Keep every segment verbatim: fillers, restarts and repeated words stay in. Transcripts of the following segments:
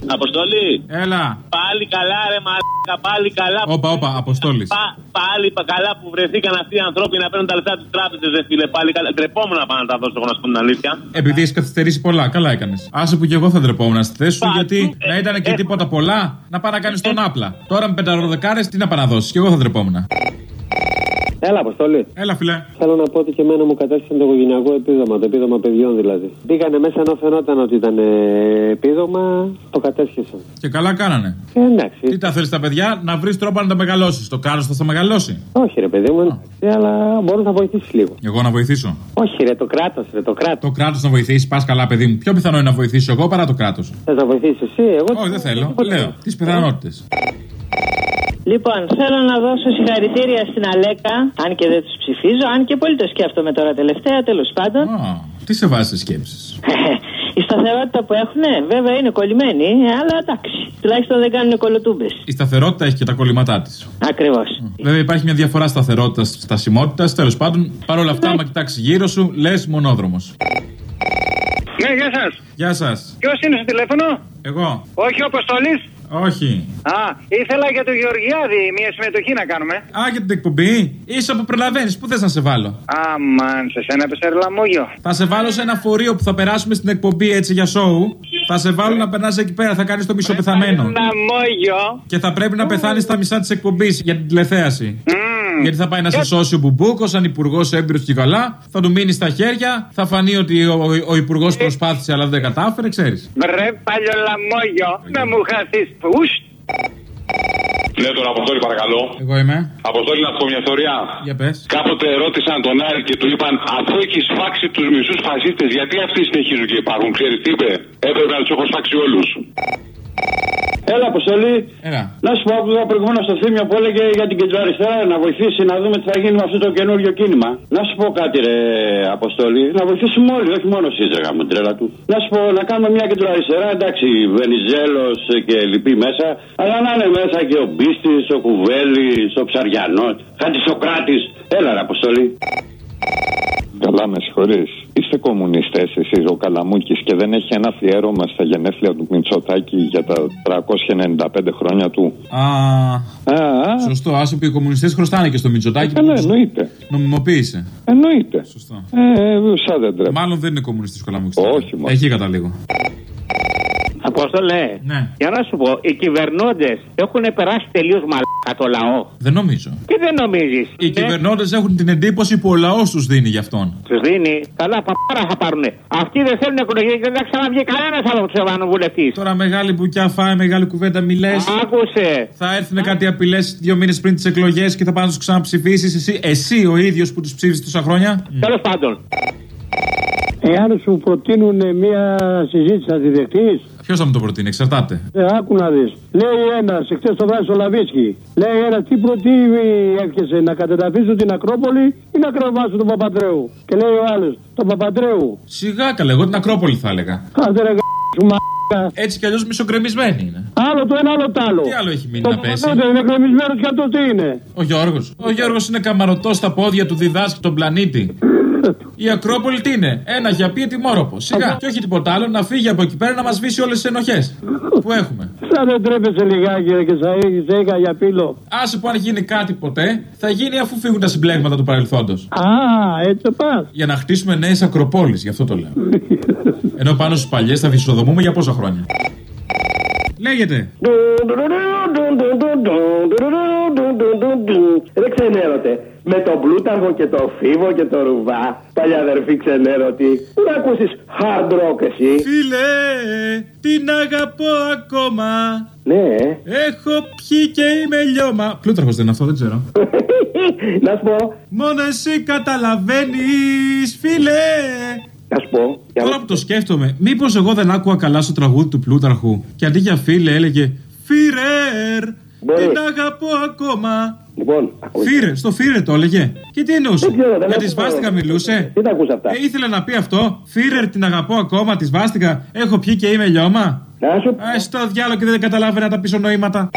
Αποστολή. Έλα. Πάλι καλά, ρε μαλάκα, πάλι καλά. Όπα, όπα, Αποστόλης. Πα, πάλι καλά που βρεθήκαν αυτοί οι άνθρωποι να παίρνουν τα λεφτά τη τράπεζα, ρε φίλε. Πάλι καλά. Ντρεπόμουν να πάω να τα δώσω, εγώ να σου πω την αλήθεια. Επειδή έχει καθυστερήσει πολλά, καλά έκανε. Άσε που και εγώ θα ντρεπόμουν στη θέση σου, Πα, γιατί ε, να ήταν και ε, τίποτα πολλά, να πάει να κάνει τον άπλα. Τώρα με πενταροδεκάρες τι να πάει να δώσει, και εγώ θα ντρεπόμουν. Έλα, Αποστολή. Έλα, φιλέ. Θέλω να πω ότι και εμένα μου κατέστησαν το οικογενειακό επίδομα, το επίδομα παιδιών δηλαδή. Μπήκανε μέσα ενώ φαινόταν ότι ήταν επίδομα, το κατέσχεσαν. Και καλά κάνανε. Ε, εντάξει. Τι τα θέλει τα παιδιά, να βρει τρόπο να τα μεγαλώσει. Το κάνω, θα τα μεγαλώσει. Όχι, ρε παιδί μου, εντάξει, αλλά μπορεί να βοηθήσει λίγο. Εγώ να βοηθήσω. Όχι, ρε, το κράτος, ρε, το κράτος. Το κράτος να βοηθήσει, πα καλά, παιδί μου. Πιο πιθανό είναι να βοηθήσω εγώ παρά το κράτος. Θες να βοηθήσει εσύ, εγώ. Όχι, δεν θέλω. Λέω τι πιθανότητες. Λοιπόν, θέλω να δώσω συγχαρητήρια στην Αλέκα, αν και δεν τους ψηφίζω, αν και πολύ το σκέφτομαι τώρα τελευταία, τέλος πάντων. Oh, τι σε βάζει σε σκέψεις. Η σταθερότητα που έχουν, βέβαια είναι κολλημένοι, αλλά εντάξει. Τουλάχιστον δεν κάνουν κολοτούμπες. Η σταθερότητα έχει και τα κολλήματά της. Ακριβώς. Mm. Βέβαια υπάρχει μια διαφορά σταθερότητας, στασιμότητας. Τέλος πάντων, παρόλα αυτά, άμα κοιτάξει γύρω σου, λες μονόδρομος. Ναι, γεια σας. Γεια σας. Ποιος είναι στο τηλέφωνο? Εγώ. Όχι ο Αποστολής. Όχι. Α, ήθελα για τον Γεωργιάδη μια συμμετοχή να κάνουμε. Α, για την εκπομπή. Είσαι που προλαβαίνεις, πού θες να σε βάλω. Αμάν, σε σένα έπεσε ρελαμόγιο. Θα σε βάλω σε ένα φορείο που θα περάσουμε στην εκπομπή έτσι για σοου. Θα σε βάλω να περνάς εκεί πέρα, θα κάνεις το μισοπεθαμένο. Ρελαμόγιο. Και θα πρέπει να πεθάνεις στα μισά της εκπομπής για την τηλεθέαση. Mm. Γιατί θα πάει να σε σώσει ο Μπουμπούκος, σαν υπουργός έμπειρος και καλά. Θα του μείνει στα χέρια. Θα φανεί ότι ο, ο υπουργός προσπάθησε αλλά δεν κατάφερε, ξέρεις. Βρε παλιολαμόγιο, να μου χαθείς. Ουσ. Ναι, τον Αποστόλη, παρακαλώ. Εγώ είμαι. Αποστόλη, να σου πω μια ιστορία. Για πες. Κάποτε ρώτησαν τον Άρη και του είπαν, αφού έχει σφάξει τους μισούς φασίστες, γιατί αυτοί συνεχίζουν και υπάρχουν? Ξέρεις τι είπε? Έπρεπε να τους έχω σφάξει όλους. Έλα, Αποστολή. Έλα. Να σου πω, άκουγα προηγουμένως στο Θήμιο που έλεγε για την κεντροαριστερά να βοηθήσει να δούμε τι θα γίνει με αυτό το καινούριο κίνημα. Να σου πω κάτι, ρε Αποστολή. Να βοηθήσουμε όλοι, όχι μόνο εσύ, ρε γάμο, τρέλα του. Να σου πω, να κάνουμε μια κεντροαριστερά, εντάξει, Βενιζέλος και λοιποί μέσα, αλλά να είναι μέσα και ο Μπίστης, ο Κουβέλης, ο Ψαριανός, Χατζησοκράτης. Έλα, ρε Αποστολή. Καλά, με συγχωρείς. Είστε κομμουνιστές εσείς, ο Καλαμούκης, και δεν έχει ένα αφιέρωμα στα γενέθλια του Μητσοτάκη για τα τριακόσια ενενήντα πέντε χρόνια του? Α, α, σωστό. Άσε που οι κομμουνιστές χρωστάνε και στο Μητσοτάκη. Καλά, εννοείται. Νομιμοποίησε. Εννοείται. Σωστό. Ε, σαν δεν τρέπει. Μάλλον δεν είναι κομμουνιστής ο Καλαμούκης. Όχι, μόνο. Εκεί καταλήγω. Απόστολε, ναι. Για να σου πω, οι κυβερνώντες έχουν περάσει τελείως μαλάκα το λαό. Δεν νομίζω. Τι δεν νομίζεις? Οι ναι. κυβερνώντες έχουν την εντύπωση που ο λαός τους δίνει γι' αυτόν. Τους δίνει. Καλά, παπάρα θα πάρουνε. Αυτοί δεν θέλουν εκλογές και δεν θα ξαναβγεί κανένας από τους ευρωβουλευτές. Τώρα μεγάλη μπουκιά φάει, μεγάλη κουβέντα μιλές. Άκουσε. Θα έρθουν κάτι απειλές δύο μήνες πριν τις εκλογές και θα πάνε να τους ξαναψηφίσεις εσύ, εσύ ο ίδιος που τους ψήφισες τόσα χρόνια. Τέλος πάντων. Εάν σου προτείνουν μια συζήτηση να τη δεχτείς. Ποιος θα μου το προτείνει, εξαρτάται. Ε, άκου να δεις. Λέει ένας, εχθές το βράδυ στο Λαβίσκι. Λέει ένας, τι προτείνει έρχεσαι, να κατεδαφίσουν την Ακρόπολη ή να κρεβάσουν τον Παπαντρέου? Και λέει ο άλλος, τον Παπαντρέου. Σιγά καλέ, εγώ την Ακρόπολη θα έλεγα. Άντε ρε σου μα. Έτσι κι αλλιώς μισογκρεμισμένη είναι. Άλλο το ένα, άλλο το άλλο. Τι άλλο έχει μείνει το να πέσει? Δεν είναι γκρεμισμένος και αυτό τι είναι? Ο Γιώργος. Ο Γιώργος είναι καμαρωτός στα πόδια του, διδάσκει τον πλανήτη. Η Ακρόπολη τι είναι? Ένα γιαπί ετοιμόρροπο. Σιγά. Και όχι τίποτα άλλο, να φύγει από εκεί πέρα να μας σβήσει όλες τις ενοχές που έχουμε. Σαν δεν τρέπεσαι λιγάκι ρε, και σε είχα για πύλο. Άσε που αν γίνει κάτι ποτέ, θα γίνει αφού φύγουν τα συμπλέγματα του παρελθόντος. Α, έτσι πας. Για να χτίσουμε νέες Ακροπόλεις, γι' αυτό το λέω. Ενώ πάνω στους παλιές θα φυσοδομούμε για πόσα χρόνια. Λέγεται. Ρε ξενέρωτε, με τον Πλούταρχο και το Φίβο και το Ρουβά, παλιαδερφή ξενέρωτη, πού να ακούσεις hard rock εσύ? Φίλε, την αγαπώ ακόμα. Ναι. Έχω πιει και είμαι λιώμα. Πλούταρχος δεν είναι αυτό, δεν ξέρω. Να σου πω. Μόνο εσύ καταλαβαίνεις, φίλε. Να σου πω. Τώρα που το σκέφτομαι, μήπως εγώ δεν άκουγα καλά στο τραγούδι του Πλούταρχου και αντί για φίλε έλεγε Φίρερ, την αγαπώ ακόμα. Λοιπόν, Φίρε, στο Φίρε το έλεγε. Και τι εννοούσε? ξέρω, Για τη Σβάστηκα μιλούσε. Τι τα ακούς αυτά? Ε, ήθελε να πει αυτό. Φίρερ, την αγαπώ ακόμα, τη Σβάστηκα. Έχω πιει και είμαι λιώμα. Να σου Α, στο διάλογο και δεν καταλάβαινα τα πίσω νοήματα.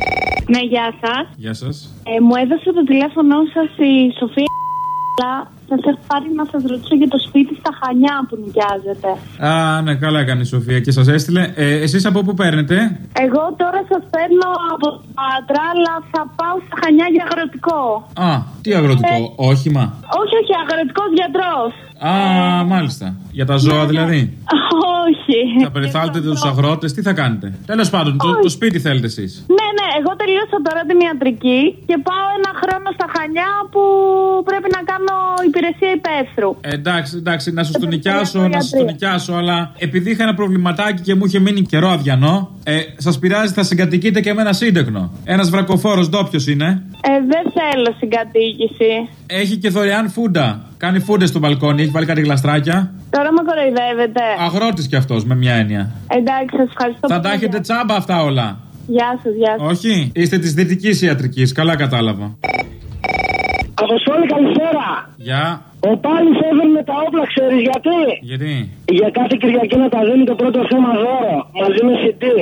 Ναι, γεια σας. Γεια σας. Ε, μου έδωσε το τηλέφωνό σας η Σοφία. σας έχω πάρει να σας ρωτήσω για το σπίτι στα Χανιά που νοικιάζετε. Α, ναι, καλά έκανε η Σοφία και σας έστειλε. Ε, εσείς από πού παίρνετε? Εγώ τώρα σας παίρνω από Πάτρα, αλλά θα πάω στα Χανιά για αγροτικό. Α, τι αγροτικό, ε, όχημα? Όχι, όχι, αγροτικός γιατρός. Α, μάλιστα. Για τα ζώα δηλαδή? Όχι. Θα περιθάλετε τους αγρότες, τι θα κάνετε? Τέλος πάντων, το, το σπίτι θέλετε εσείς? Ναι, ναι, εγώ τελείωσα τώρα την ιατρική και πάω ένα χρόνο στα Χανιά που πρέπει να κάνω υπηρεσία υπαίθρου. Ε, εντάξει, εντάξει, να σας το νοικιάσω, να σας το νοικιάσω, αλλά επειδή είχα ένα προβληματάκι και μου είχε μείνει καιρό αδιανό, ε, σας πειράζει, θα συγκατοικείτε και με ένα σύντεκνο. Ένας βρακοφόρος ντόπιος είναι. Ε, δεν θέλω συγκατοίκηση. Έχει και δωρεάν φούντα. Κάνει φούντες στο μπαλκόνι, έχει βάλει κάτι γλαστράκια. Τώρα με κοροϊδεύετε. Αγρότης κι αυτός, με μια έννοια. Εντάξει, σας ευχαριστώ. Θα τα έχετε τσάμπα αυτά όλα. Γεια σας, γεια σας. Όχι, είστε της δυτικής ιατρικής, καλά κατάλαβα. Αποστόλη, καλησπέρα. Γεια. Ο Πάλης έβγαινε τα όπλα, ξέρεις γιατί? Γιατί? Για κάθε Κυριακή να τα δίνει το πρώτο θέμα δώρο, μαζί με σι ντι.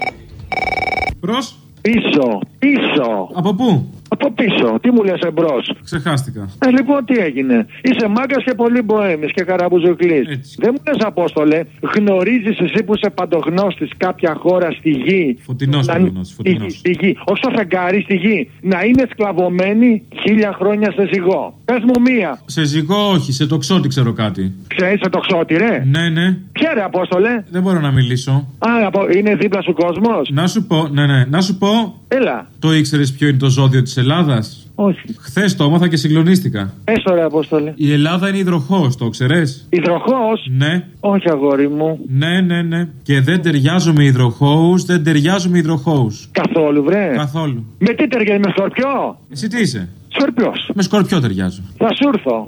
Προς? Πίσω, πίσω. Από πού? Από πίσω. Τι μου λες εμπρός? Ξεχάστηκα. Ε, λοιπόν, τι έγινε? Είσαι μάγκας και πολύ μποέμης και καραμπουζουκλής. Δεν μου λες, Απόστολε, γνωρίζεις εσύ που είσαι παντογνώστης κάποια χώρα στη γη? Φωτεινός να... παντογνώστης, στη γη, στη γη. Όχι στο φεγγάρι, στη γη. Να είναι σκλαβωμένη χίλια χρόνια σε ζυγό. Πες μου μία. Σε ζυγό, όχι, σε τοξότη ξέρω κάτι. Ξέρεις, σε τοξότη, ρε. Ναι, ναι. Ποια ρε, Απόστολε? Δεν μπορώ να μιλήσω. Α, είναι δίπλα σου κόσμος. Να σου πω, ναι, ναι, να σου πω. Έλα. Το ήξερες ποιο είναι το ζώδιο της Ελλάδας? Όχι. Χθες το έμαθα και συγκλονίστηκα. Έστω ρε, Απόστολε. Η Ελλάδα είναι υδροχόος, το ξέρεις? Υδροχόος? Ναι. Όχι, αγόρι μου. Ναι, ναι, ναι. Και δεν ταιριάζω με υδροχόους, δεν ταιριάζω με υδροχόους. Καθόλου, βρε. Καθόλου. Με τι ταιριάζει, με σκορπιό? Εσύ τι είσαι? Σκορπιός. Με σκορπιό ταιριάζω. Θα σου έρθω.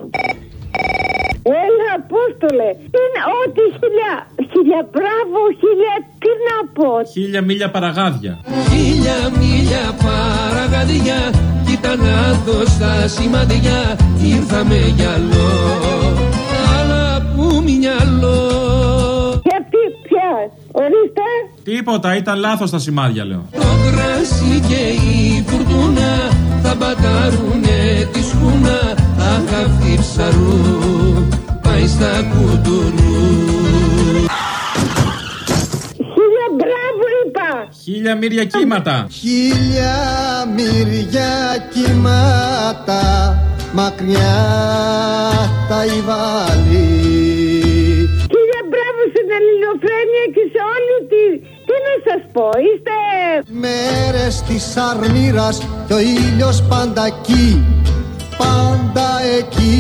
Έλα, Απόστολε. Είναι ό,τι χίλια. Χίλια μπράβο, χίλια. Τι να πω. Χίλια μίλια παραγάδια. Χίλια μίλια παραγάδια. Κοίτα να δω στα σημαδιά. Ήρθαμε γυαλό. Αλλά που μυαλό. Γιατί πια? Ορίστε. Τίποτα, ήταν λάθος τα σημάδια, λέω. Το κράσι και η φουρτούνα θα μπατάρουνε τη σκούνα. Αχ, αυτή ψαρού πάει στα κουντουνού. Χίλια μπράβο είπα. Χίλια μύρια κύματα. Χίλια μύρια κύματα μακριά τα υβάλλει. Χίλια μπράβο στην Ελληνοφρένεια και σε όλη τη... Τι να σας πω, είστε... Μέρες της αρμύρας και ο ήλιος πάντα εκεί, πάντα εκεί.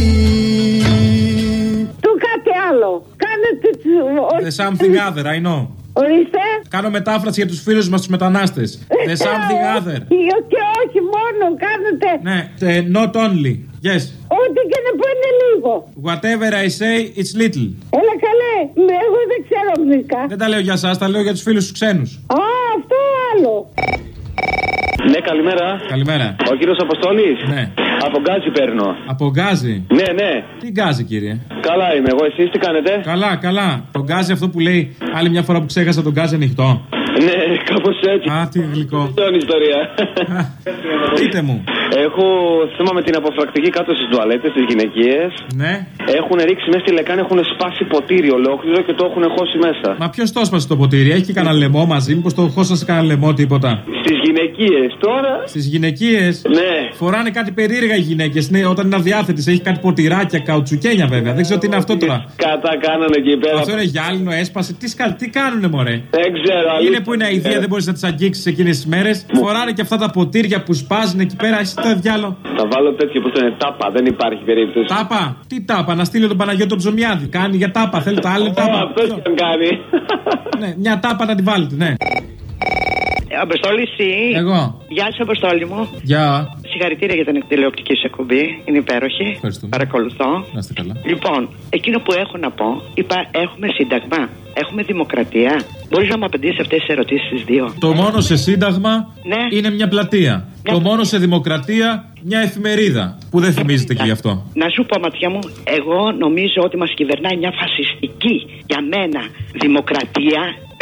Του κάτι άλλο. Κάνετε... The something other, I know. Ορίστε. Κάνω μετάφραση για τους φίλους μας τους μετανάστες. The something other. Και όχι μόνο, κάνετε... Ναι, not only. Yes. Ό,τι και να πω είναι λίγο. Whatever I say, it's little. Έλα καλέ, εγώ δεν ξέρω αγγλικά. Δεν τα λέω για σας, τα λέω για τους φίλους τους ξένους. Α, αυτό άλλο. Ναι, καλημέρα. Καλημέρα. Ο κύριος Αποστόλης. Ναι. Από Γκάζι παίρνω. Από Γκάζι. Ναι, ναι. Τι Γκάζι, κύριε? Καλά είμαι εγώ, εσείς τι κάνετε? Καλά, καλά. Το Γκάζι αυτό που λέει άλλη μια φορά που ξέχασα τον Γκάζι ανοιχτό. Ναι, κάπως έτσι. Α, τι γλυκό. Αυτό είναι η ιστορία. Πείτε μου. Έχω θέμα με την αποφρακτική κάτω στις τουαλέτες, τις γυναικείες. Ναι. Έχουν ρίξει μέσα στη λεκάνη, έχουν σπάσει ποτήρι ολόκληρο και το έχουν χώσει μέσα. Μα ποιος το έσπασε το ποτήρι? Έχει και κανένα λαιμό μαζί? Μήπως το χώσασε κανένα λαιμό, τίποτα? Στις γυναικείες τώρα. Στις γυναικείες. Ναι. Φοράνε κάτι περίεργα οι γυναίκες. Ναι, όταν είναι αδιάθετες, έχει κάτι ποτηράκια, καουτσουκένια βέβαια. Δεν ξέρω τι είναι αυτό τώρα. Κατά κάνανε εκεί πέρα. Αυτό είναι γυάλινο, έσπασε. Τι, σκαλ, τι κάνουνε, μωρέ? Δεν ξέρω. Είναι που είναι αηδία, δεν μπορείς να τις αγγίξεις εκείνες τις μέρες. Φοράνε και αυτά τα ποτήρια που σπάζουν εκεί πέρα. Εσύ το διάλο. Θα βάλω τέτοιο που είναι τάπα, δεν υπάρχει περίπτωση. Τάπα? Τι τάπα? Να στείλω τον Παναγιώτο Ψωμιάδη. Κάνει για τάπα, θέλετε άλλη τάπα? Αυτό και αν κάνει. Ναι, μια τάπα να την βάλετε, ναι. Αποστόλη, εσύ. Εγώ. Γεια σου, Αποστόλη μου. Γεια. Συγχαρητήρια για την τηλεοπτική σου εκπομπή. Είναι υπέροχη. Ευχαριστούμε. Παρακολουθώ. Να είστε καλά. Λοιπόν, εκείνο που έχω να πω, είπα έχουμε σύνταγμα. Έχουμε δημοκρατία. Μπορείς να μου απαντήσεις αυτές τις ερωτήσεις τις δύο? Το μόνο σε σύνταγμα ναι. είναι μια πλατεία. Μια... Το μόνο σε δημοκρατία μια εφημερίδα. Που δεν θυμίζετε και γι' αυτό. Να σου πω, ματιά μου, εγώ νομίζω ότι μας κυβερνάει μια φασιστική, για μένα, δημοκρατία.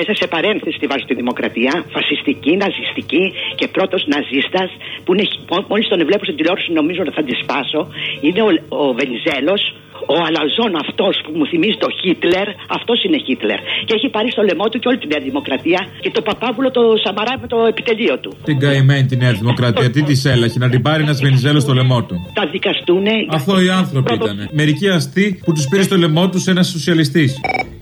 μέσα σε παρένθεση τη βάζει τη δημοκρατία, φασιστική, ναζιστική και πρώτος ναζίστας που είναι, μόλις τον βλέπω στην τηλεόραση νομίζω ότι θα τη σπάσω, είναι ο, ο Βενιζέλος. Ο Αλαζόν αυτός που μου θυμίζει το Χίτλερ, αυτός είναι Χίτλερ. Και έχει πάρει στο λαιμό του και όλη τη Νέα Δημοκρατία και το Παπάβουλο το Σαμαρά με το επιτελείο του. Την καημένη τη Νέα Δημοκρατία, τι της έλαχε να την πάρει ένας Βενιζέλος στο λαιμό του. Τα δικαστούνε. Αυτό οι άνθρωποι πρώτο... ήταν. Μερικοί αστεί που τους πήρε στο λαιμό τους ένας σοσιαλιστής.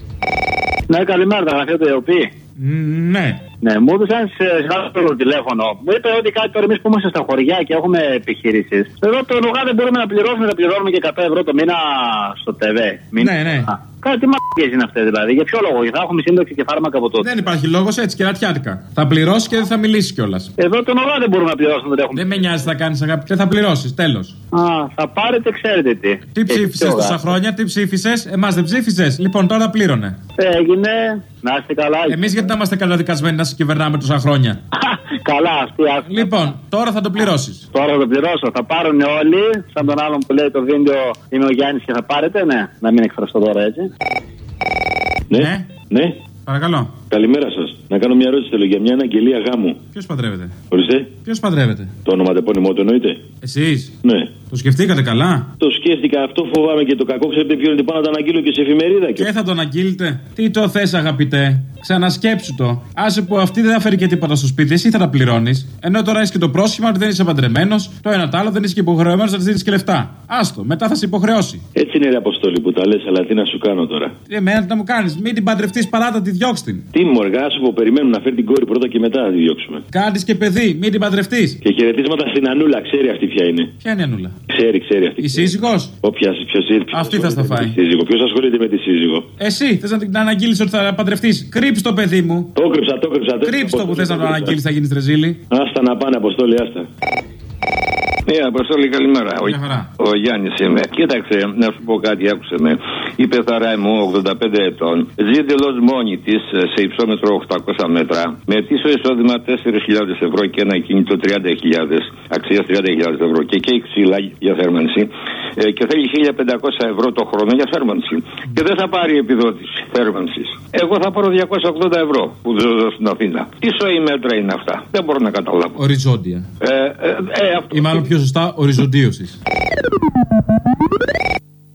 Ναι, καλημέρα, τα γραφεία του ΕΟΠΗ. Ναι. Ναι, μου έδωσαν συνάδελφο το τηλέφωνο. Μου είπε ότι κάτι τώρα εμεί που είμαστε στα χωριά και έχουμε επιχειρήσεις. Εδώ το νουγά δεν μπορούμε να πληρώσουμε, να πληρώνουμε και εκατό ευρώ το μήνα στο ΤΕΒΕ. Ναι, ναι. Α, κάτι μαγικές είναι αυτές δηλαδή. Για ποιο λόγο, γιατί θα έχουμε σύντοξη και φάρμακα από τότε. Δεν υπάρχει λόγος έτσι και ρατιάτικα. Θα πληρώσει και δεν θα μιλήσει κιόλας. Εδώ το νουγά δεν μπορούμε να πληρώσουμε. Δεν, έχουμε... δεν με νοιάζει, θα κάνεις αγάπη. Δεν θα πληρώσεις, τέλος. Α, θα πάρετε, ξέρετε τι. Τι ψήφισες τόσα χρόνια, τι ψήφισες, εμάς δεν ψήφισες. Λοιπόν, τώρα πλήρωνε. Έγινε. Να είστε καλά. Εμείς γιατί να είμαστε καταδικασμένοι να σε κυβερνάμε τόσα χρόνια. Καλά, αυτή αυτή. Λοιπόν, τώρα θα το πληρώσεις. Τώρα θα το πληρώσω. Θα πάρουν όλοι, σαν τον άλλον που λέει το βίντεο είμαι ο Γιάννης και θα πάρετε, ναι. Να μην εκφραστώ τώρα έτσι. Ναι. Ναι. Ναι. Παρακαλώ. Καλημέρα σας. Να κάνω μια ερώτηση θέλω για μια αναγγελία γάμου. Ποιος παντρεύεται? Ορίστε. Ποιος παντρεύεται? Το ονοματεπώνυμό του εννοείται. Εσείς? Ναι. Το σκεφτήκατε καλά? Το σκέφτηκα, αυτό φοβάμαι και το κακό ξέρετε ποιο είναι, πάω να το αναγγείλω και σε εφημερίδα. Και, και θα το αναγγείλετε. Τι το θες αγαπητέ? Ξανασκέψου το. Άσε που αυτή δεν θα φέρει και τίποτα στο σπίτι, εσύ θα τα πληρώνεις. Ενώ τώρα έχει και το πρόσχημα ότι δεν είσαι παντρεμένος, το ένα τ' άλλο δεν είσαι και υποχρεωμένος να τη δίνεις και λεφτά. Άστο, μετά θα σε υποχρεώσει. Έτσι είναι η Αποστόλη που τα λες, αλλά τι να σου κάνω τώρα. Εμένα τι να μου κάνεις, μην την παντρευτείς παράτα, τη διώξ' την. Τι μοργά σου που περιμένουν να φέρει την κόρη πρώτα και μετά να τη διώξουμε. Κάνεις και παιδί, μην την παντρευτείς. Και χαιρετίσματα στην Ανούλα, ξέρει αυτή ποια είναι. Ποια είναι η Ανούλα? Ξέρει, ξέρει αυτή. Η σύζυγος? Όποια, ποιος είναι. Αυτή θα στα φάει. Ποιος ασχολείται με τη σύζυγο? Εσύ θες να την αναγγείλεις ότι θα παντρευτείς. Κρύψ' το παιδί μου. Το κρύψα, το κρύψα. Κρύψ' το που θες να το αναγγείλεις, θα γίνεις τρεζίλη. Άστα να πάνε, Αποστόλη, άστα. Ναι, Αποστόλη, καλημέρα. Ο, ο Γιάννης είμαι. Κοίταξε, να σου πω κάτι, άκουσε με. Η πεθαρά μου, ογδόντα πέντε ετών, ζει εντελώς μόνη της σε υψόμετρο οκτακόσια μέτρα, με ετήσιο εισόδημα τέσσερις χιλιάδες ευρώ και ένα κινητό τριάντα χιλιάδες, αξίας τριάντα χιλιάδες ευρώ και καίει ξύλα για θέρμανση. Ε, και θέλει χίλια πεντακόσια ευρώ το χρόνο για θέρμανση. Και δεν θα πάρει επιδότηση θέρμανσης. Εγώ θα πάρω διακόσια ογδόντα ευρώ που ζω στην Αθήνα. Τι σοή μέτρα είναι αυτά? Δεν μπορώ να καταλάβω. Οριζόντια. Ε, ε, ε, αυτό... Ή μάλλον πιο σωστά, οριζοντίωσης.